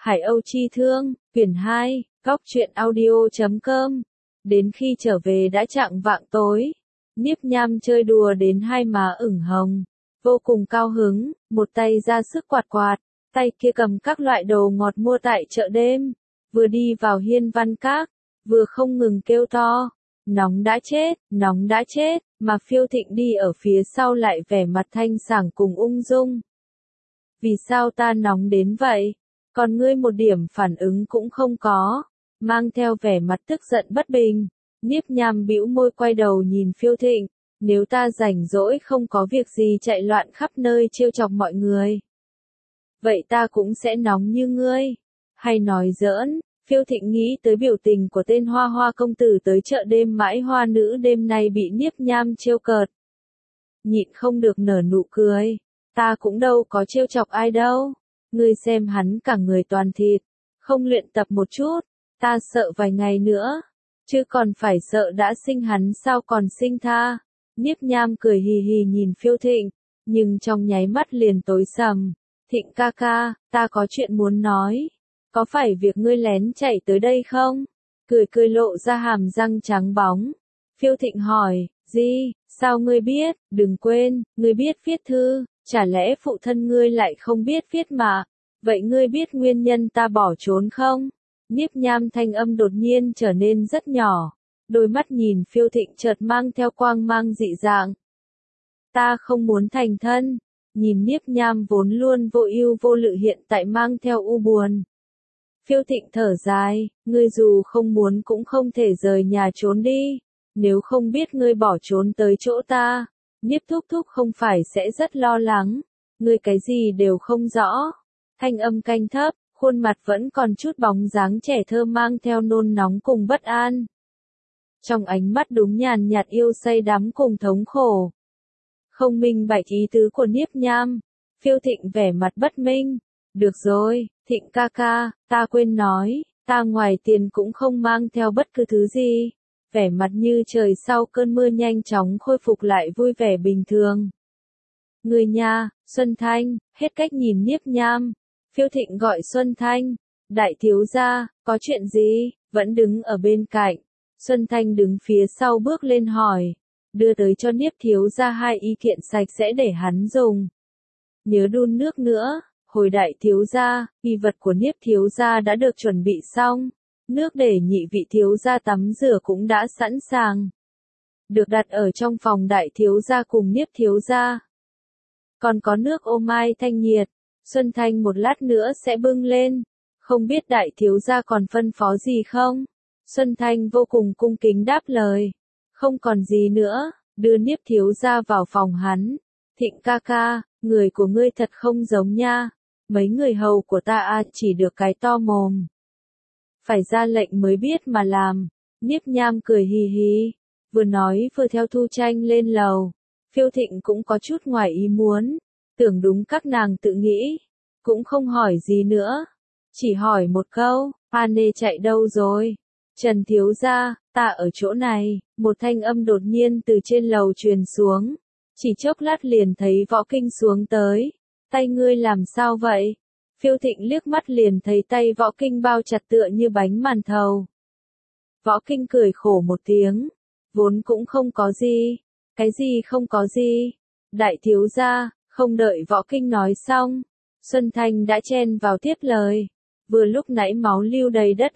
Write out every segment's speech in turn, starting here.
Hải Âu Chi Thương, quyển 2, góc truyện audio.com. Đến khi trở về đã chạng vạng tối, Niếp Nham chơi đùa đến hai má ửng hồng, vô cùng cao hứng, một tay ra sức quạt quạt, tay kia cầm các loại đồ ngọt mua tại chợ đêm, vừa đi vào Hiên Văn Các, vừa không ngừng kêu to, nóng đã chết, mà Phiêu Thịnh đi ở phía sau lại vẻ mặt thanh sảng cùng ung dung. Vì sao ta nóng đến vậy? Còn ngươi một điểm phản ứng cũng không có, mang theo vẻ mặt tức giận bất bình. Niếp Nham bĩu môi quay đầu nhìn Phiêu Thịnh, nếu ta rảnh rỗi không có việc gì chạy loạn khắp nơi trêu chọc mọi người, vậy ta cũng sẽ nóng như ngươi. Hay nói giỡn, Phiêu Thịnh nghĩ tới biểu tình của tên Hoa Hoa công tử tới chợ đêm mãi hoa nữ đêm nay bị Niếp Nham trêu cợt. Nhịn không được nở nụ cười, ta cũng đâu có trêu chọc ai đâu. Ngươi xem hắn cả người toàn thịt, không luyện tập một chút, ta sợ vài ngày nữa, chứ còn phải sợ đã sinh hắn sao còn sinh tha. Niếp Nham cười hì hì nhìn Phiêu Thịnh, nhưng trong nháy mắt liền tối sầm. Thịnh ca ca, ta có chuyện muốn nói, có phải việc ngươi lén chạy tới đây không? Cười lộ ra hàm răng trắng bóng. Phiêu Thịnh hỏi, gì, sao ngươi biết, đừng quên, ngươi biết viết thư. Chả lẽ phụ thân ngươi lại không biết viết mà? Vậy ngươi biết nguyên nhân ta bỏ trốn không? Niếp Nham thanh âm đột nhiên trở nên rất nhỏ. Đôi mắt nhìn Phiêu Thịnh chợt mang theo quang mang dị dạng. Ta không muốn thành thân. Nhìn Niếp Nham vốn luôn vô ưu vô lự hiện tại mang theo u buồn. Phiêu Thịnh thở dài, ngươi dù không muốn cũng không thể rời nhà trốn đi. Nếu không biết ngươi bỏ trốn tới chỗ ta, Niếp thúc thúc không phải sẽ rất lo lắng, ngươi cái gì đều không rõ. Thanh âm canh thấp, khuôn mặt vẫn còn chút bóng dáng trẻ thơ mang theo nôn nóng cùng bất an. Trong ánh mắt đúng nhàn nhạt yêu say đắm cùng thống khổ. Không minh bạch ý tứ của Niếp Nham, Phiêu Thịnh vẻ mặt bất minh. Được rồi, Thịnh ca ca, ta quên nói, ta ngoài tiền cũng không mang theo bất cứ thứ gì. Vẻ mặt như trời sau cơn mưa nhanh chóng khôi phục lại vui vẻ bình thường. Người nhà, Xuân Thanh, hết cách nhìn Niếp Nham. Phiêu Thịnh gọi Xuân Thanh, đại thiếu gia, có chuyện gì, vẫn đứng ở bên cạnh. Xuân Thanh đứng phía sau bước lên hỏi, đưa tới cho Niếp thiếu gia 2 y kiện sạch sẽ để hắn dùng. Nhớ đun nước nữa, hồi đại thiếu gia, y vật của Niếp thiếu gia đã được chuẩn bị xong. Nước để nhị vị thiếu gia tắm rửa cũng đã sẵn sàng. Được đặt ở trong phòng đại thiếu gia cùng Niếp thiếu gia. Còn có nước ô mai thanh nhiệt, Xuân Thanh một lát nữa sẽ bưng lên. Không biết đại thiếu gia còn phân phó gì không? Xuân Thanh vô cùng cung kính đáp lời. Không còn gì nữa, đưa Niếp thiếu gia vào phòng hắn. Thịnh ca ca, người của ngươi thật không giống nha. Mấy người hầu của ta chỉ được cái to mồm. Phải ra lệnh mới biết mà làm. Niếp Nham cười hì hì, vừa nói vừa theo Thu Tranh lên lầu. Phiêu Thịnh cũng có chút ngoài ý muốn, tưởng đúng các nàng tự nghĩ, cũng không hỏi gì nữa, chỉ hỏi một câu, Nê chạy đâu rồi? Trần thiếu gia, ta ở chỗ này. Một thanh âm đột nhiên từ trên lầu truyền xuống, chỉ chốc lát liền thấy Võ Kinh xuống tới. Tay ngươi làm sao vậy? Phiêu Thịnh liếc mắt liền thấy tay Võ Kinh bao chặt tựa như bánh màn thầu. Võ Kinh cười khổ một tiếng, vốn cũng không có gì. Cái gì không có gì? Đại thiếu gia, không đợi Võ Kinh nói xong, Xuân Thanh đã chen vào tiếp lời. Vừa lúc nãy máu lưu đầy đất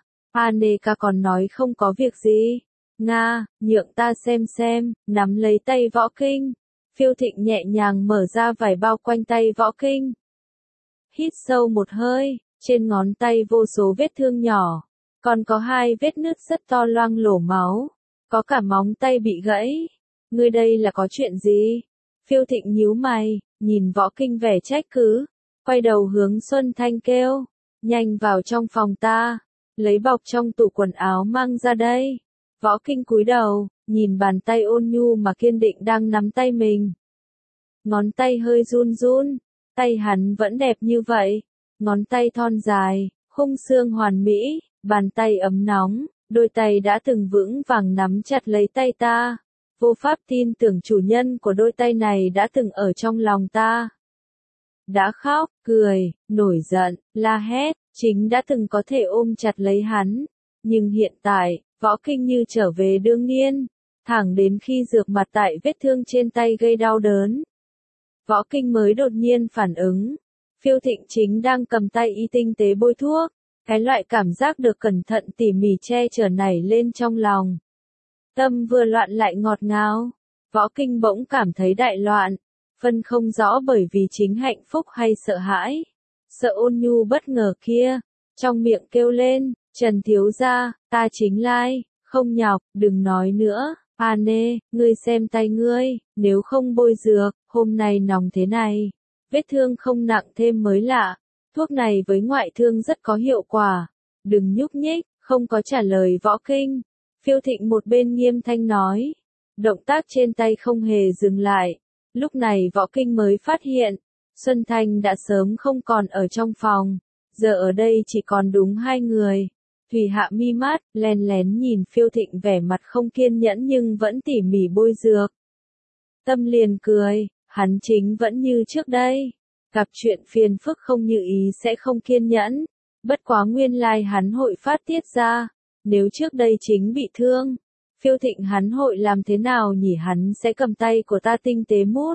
Nê ca còn nói không có việc gì. Nga, nhượng ta xem, nắm lấy tay Võ Kinh. Phiêu Thịnh nhẹ nhàng mở ra vải bao quanh tay Võ Kinh. Hít sâu một hơi, trên ngón tay vô số vết thương nhỏ, còn có 2 vết nứt rất to loang lổ máu, có cả móng tay bị gãy. Ngươi đây là có chuyện gì? Phiêu Thịnh nhíu mày, nhìn Võ Kinh vẻ trách cứ, quay đầu hướng Xuân Thanh kêu, nhanh vào trong phòng ta, lấy bọc trong tủ quần áo mang ra đây. Võ Kinh cúi đầu, nhìn bàn tay ôn nhu mà kiên định đang nắm tay mình. Ngón tay hơi run run. Tay hắn vẫn đẹp như vậy, ngón tay thon dài, khung xương hoàn mỹ, bàn tay ấm nóng, đôi tay đã từng vững vàng nắm chặt lấy tay ta. Vô pháp tin tưởng chủ nhân của đôi tay này đã từng ở trong lòng ta. Đã khóc, cười, nổi giận, la hét, chính đã từng có thể ôm chặt lấy hắn. Nhưng hiện tại, Võ Kinh như trở về đương niên, thẳng đến khi dược mặt tại vết thương trên tay gây đau đớn. Võ Kinh mới đột nhiên phản ứng. Phiêu Thịnh chính đang cầm tay y tinh tế bôi thuốc. Cái loại cảm giác được cẩn thận tỉ mỉ che chở nảy lên trong lòng. Tâm vừa loạn lại ngọt ngào. Võ Kinh bỗng cảm thấy đại loạn. Phân không rõ bởi vì chính hạnh phúc hay sợ hãi. Sợ Ôn Nhu bất ngờ kia. Trong miệng kêu lên, Trần thiếu gia, ta chính Lai, không nhọc, đừng nói nữa. A nê, ngươi xem tay ngươi, nếu không bôi dược, hôm nay nóng thế này. Vết thương không nặng thêm mới lạ. Thuốc này với ngoại thương rất có hiệu quả. Đừng nhúc nhích, không có trả lời Võ Kinh. Phiêu Thịnh một bên nghiêm thanh nói. Động tác trên tay không hề dừng lại. Lúc này Võ Kinh mới phát hiện. Xuân Thanh đã sớm không còn ở trong phòng. Giờ ở đây chỉ còn đúng hai người. Thủy hạ mi mắt, len lén nhìn Phiêu Thịnh vẻ mặt không kiên nhẫn nhưng vẫn tỉ mỉ bôi dược. Tâm liền cười, hắn chính vẫn như trước đây. Gặp chuyện phiền phức không như ý sẽ không kiên nhẫn. Bất quá nguyên lai hắn hội phát tiết ra. Nếu trước đây chính bị thương, Phiêu Thịnh hắn hội làm thế nào nhỉ, hắn sẽ cầm tay của ta tinh tế mút.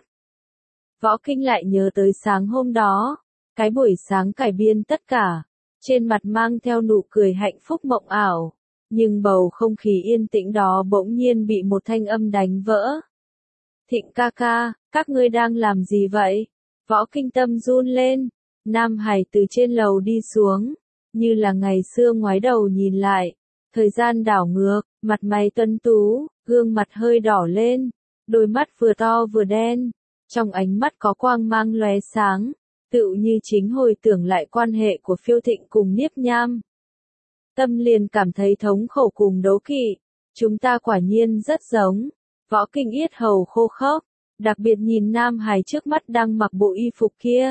Võ Kinh lại nhớ tới sáng hôm đó. Cái buổi sáng cải biên tất cả. Trên mặt mang theo nụ cười hạnh phúc mộng ảo. Nhưng bầu không khí yên tĩnh đó bỗng nhiên bị một thanh âm đánh vỡ. Thịnh ca ca, các ngươi đang làm gì vậy? Võ Kinh tâm run lên. Nam Hải từ trên lầu đi xuống. Như là ngày xưa ngoái đầu nhìn lại. Thời gian đảo ngược, mặt mày tuấn tú, gương mặt hơi đỏ lên. Đôi mắt vừa to vừa đen. Trong ánh mắt có quang mang lóe sáng. Tựu như chính hồi tưởng lại quan hệ của Phiêu Thịnh cùng Niếp Nham. Tâm liền cảm thấy thống khổ cùng đố kỵ. Chúng ta quả nhiên rất giống. Võ Kinh yết hầu khô khốc. Đặc biệt nhìn Nam Hải trước mắt đang mặc bộ y phục kia.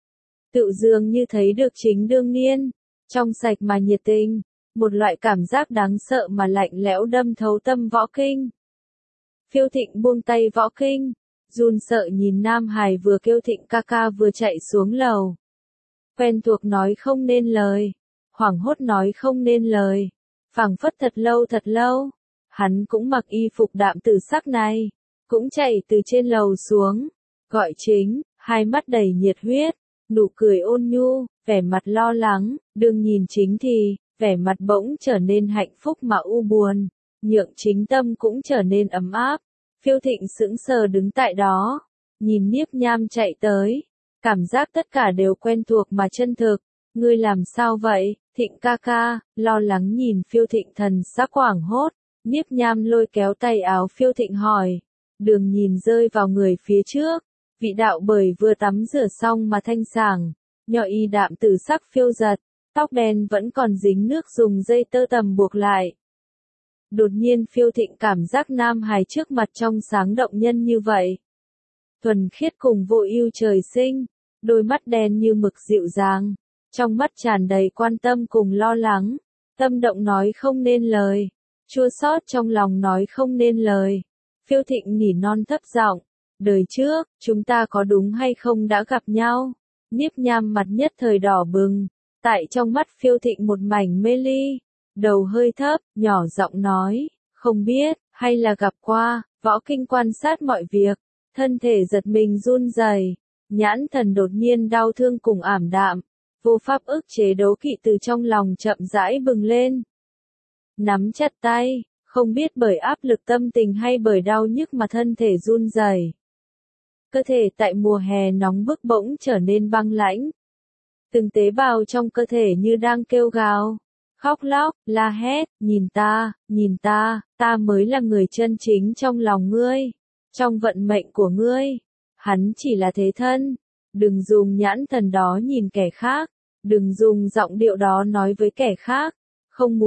Tự dường như thấy được chính đương niên. Trong sạch mà nhiệt tình. Một loại cảm giác đáng sợ mà lạnh lẽo đâm thấu tâm Võ Kinh. Phiêu Thịnh buông tay Võ Kinh. Run sợ nhìn Nam Hải vừa kêu Thịnh ca ca vừa chạy xuống lầu. Quen thuộc nói không nên lời. Hoảng hốt nói không nên lời. Phảng phất thật lâu. Hắn cũng mặc y phục đạm tử sắc này. Cũng chạy từ trên lầu xuống. Gọi chính, hai mắt đầy nhiệt huyết. Nụ cười ôn nhu, vẻ mặt lo lắng. Đừng nhìn chính thì, vẻ mặt bỗng trở nên hạnh phúc mà u buồn. Nhượng chính tâm cũng trở nên ấm áp. Phiêu Thịnh sững sờ đứng tại đó. Nhìn Niếp Nham chạy tới. Cảm giác tất cả đều quen thuộc mà chân thực. Ngươi làm sao vậy, Thịnh ca ca, lo lắng nhìn Phiêu Thịnh thần sắc hoảng hốt. Niếp Nham lôi kéo tay áo Phiêu Thịnh hỏi. Đường nhìn rơi vào người phía trước. Vị đạo bởi vừa tắm rửa xong mà thanh sảng. Nhỏ y đạm tử sắc phiêu giật. Tóc đen vẫn còn dính nước dùng dây tơ tằm buộc lại. Đột nhiên Phiêu Thịnh cảm giác Nam Hải trước mặt trong sáng động nhân như vậy. Thuần khiết cùng vô ưu trời sinh. Đôi mắt đen như mực dịu dàng. Trong mắt tràn đầy quan tâm cùng lo lắng. Tâm động nói không nên lời. Chua xót trong lòng nói không nên lời. Phiêu Thịnh nỉ non thấp giọng. Đời trước, chúng ta có đúng hay không đã gặp nhau? Niếp Nham mặt nhất thời đỏ bừng. Tại trong mắt Phiêu Thịnh một mảnh mê ly. Đầu hơi thấp, nhỏ giọng nói. Không biết, hay là gặp qua. Võ Kinh quan sát mọi việc. Thân thể giật mình run rẩy. Nhãn thần đột nhiên đau thương cùng ảm đạm. Vô pháp ức chế đố kỵ từ trong lòng chậm rãi bừng lên. Nắm chặt tay, không biết bởi áp lực tâm tình hay bởi đau nhức mà thân thể run rẩy. Cơ thể tại mùa hè nóng bức bỗng trở nên băng lãnh. Từng tế bào trong cơ thể như đang kêu gào, khóc lóc, la hét, nhìn ta mới là người chân chính trong lòng ngươi, trong vận mệnh của ngươi. Hắn chỉ là thế thân. Đừng dùng nhãn thần đó nhìn kẻ khác. Đừng dùng giọng điệu đó nói với kẻ khác. Không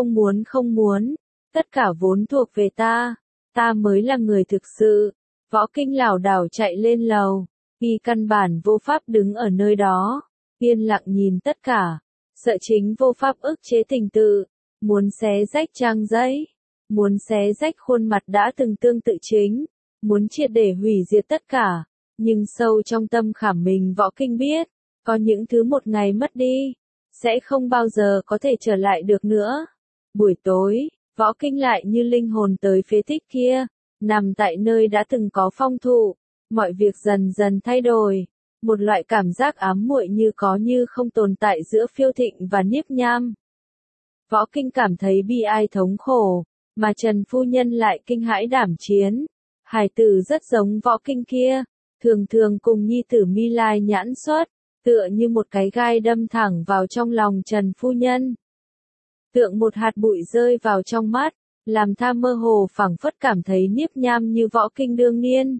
muốn. Tất cả vốn thuộc về ta. Ta mới là người thực sự. Võ Kinh lảo đảo chạy lên lầu. Y căn bản vô pháp đứng ở nơi đó. Yên lặng nhìn tất cả. Sợ chính vô pháp ức chế tình tự. Muốn xé rách trang giấy. Muốn xé rách khuôn mặt đã từng tương tự chính. Muốn triệt để hủy diệt tất cả. Nhưng sâu trong tâm khảm mình Võ Kinh biết. Có những thứ một ngày mất đi. sẽ không bao giờ có thể trở lại được nữa. Buổi tối, Võ Kinh lại như linh hồn tới phế tích kia, nằm tại nơi đã từng có phong thụ, mọi việc dần dần thay đổi, một loại cảm giác ám muội như có như không tồn tại giữa Phiêu Thịnh và Niếp Nham. Võ Kinh cảm thấy bi ai thống khổ, mà Trần phu nhân lại kinh hãi đảm chiến. Hài tử rất giống Võ Kinh kia, thường thường cùng nhi tử mi lai nhãn xuất, tựa như một cái gai đâm thẳng vào trong lòng Trần phu nhân. Tượng một hạt bụi rơi vào trong mắt, làm tha mơ hồ phảng phất cảm thấy Niếp Nham như Võ Kinh đương niên.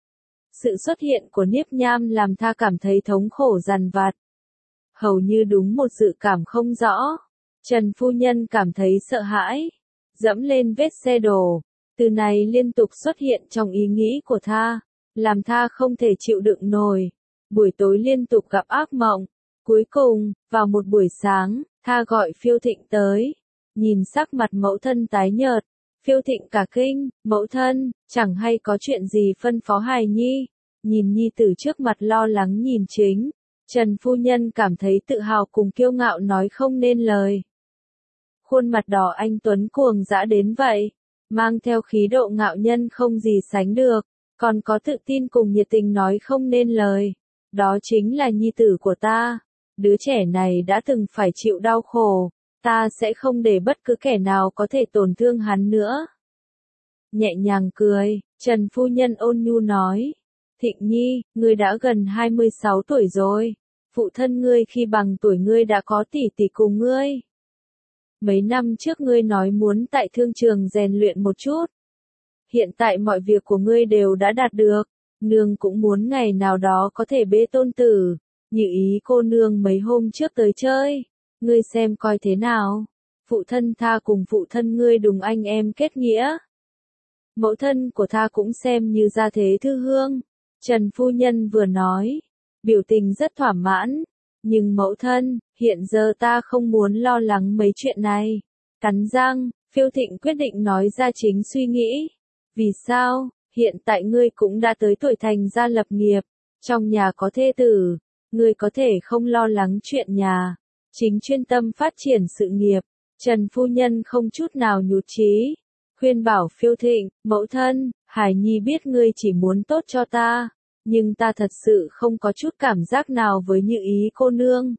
Sự xuất hiện của Niếp Nham làm tha cảm thấy thống khổ dằn vặt. Hầu như đúng một dự cảm không rõ. Trần phu nhân cảm thấy sợ hãi, dẫm lên vết xe đổ. Từ này liên tục xuất hiện trong ý nghĩ của tha, làm tha không thể chịu đựng nổi. Buổi tối liên tục gặp ác mộng. Cuối cùng, vào một buổi sáng, tha gọi Phiêu Thịnh tới. Nhìn sắc mặt mẫu thân tái nhợt, Phiêu Thịnh cả kinh, mẫu thân, chẳng hay có chuyện gì phân phó hài nhi. Nhìn nhi tử trước mặt lo lắng nhìn chính, Trần phu nhân cảm thấy tự hào cùng kiêu ngạo nói không nên lời. Khuôn mặt đỏ anh tuấn cuồng dã đến vậy, mang theo khí độ ngạo nhân không gì sánh được, còn có tự tin cùng nhiệt tình nói không nên lời. Đó chính là nhi tử của ta. Đứa trẻ này đã từng phải chịu đau khổ, ta sẽ không để bất cứ kẻ nào có thể tổn thương hắn nữa. Nhẹ nhàng cười, Trần phu nhân ôn nhu nói, Thịnh nhi, ngươi đã gần 26 tuổi rồi, phụ thân ngươi khi bằng tuổi ngươi đã có tỷ tỷ cùng ngươi. Mấy năm trước ngươi nói muốn tại thương trường rèn luyện một chút. Hiện tại mọi việc của ngươi đều đã đạt được, nương cũng muốn ngày nào đó có thể bế tôn tử, như ý cô nương mấy hôm trước tới chơi, ngươi xem coi thế nào. Phụ thân tha cùng phụ thân ngươi đúng anh em kết nghĩa. Mẫu thân của tha cũng xem như gia thế thư hương. Trần phu nhân vừa nói, biểu tình rất thỏa mãn. Nhưng mẫu thân, hiện giờ ta không muốn lo lắng mấy chuyện này. Cắn răng, Phiêu Thịnh quyết định nói ra chính suy nghĩ. Vì sao, hiện tại ngươi cũng đã tới tuổi thành gia lập nghiệp, trong nhà có thê tử, ngươi có thể không lo lắng chuyện nhà, chính chuyên tâm phát triển sự nghiệp. Trần phu nhân không chút nào nhụt chí, khuyên bảo Phiêu Thịnh, mẫu thân, Hải Nhi biết ngươi chỉ muốn tốt cho ta, nhưng ta thật sự không có chút cảm giác nào với Như Ý cô nương.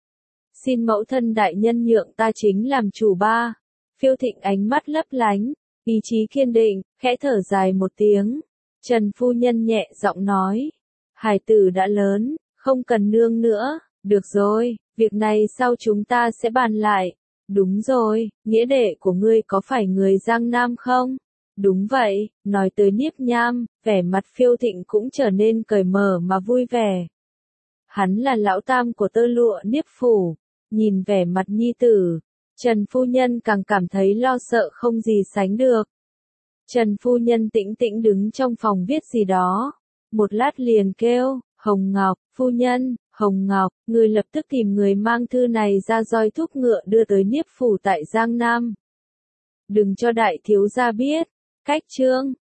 Xin mẫu thân đại nhân nhượng ta chính làm chủ ba. Phiêu Thịnh ánh mắt lấp lánh, ý chí kiên định, khẽ thở dài một tiếng. Trần phu nhân nhẹ giọng nói, hải tử đã lớn, không cần nương nữa, được rồi, việc này sau chúng ta sẽ bàn lại. Đúng rồi, nghĩa đệ của ngươi có phải người Giang Nam không? Đúng vậy, nói tới Niếp Nham, vẻ mặt Phiêu Thịnh cũng trở nên cởi mở mà vui vẻ. Hắn là lão tam của tơ lụa Niếp phủ, nhìn vẻ mặt nhi tử, Trần phu nhân càng cảm thấy lo sợ không gì sánh được. Trần phu nhân tĩnh tĩnh đứng trong phòng viết gì đó, một lát liền kêu, Hồng Ngọc, phu nhân, Hồng Ngọc, người lập tức tìm người mang thư này ra roi thúc ngựa đưa tới Niếp phủ tại Giang Nam. Đừng cho đại thiếu gia biết. Cách chương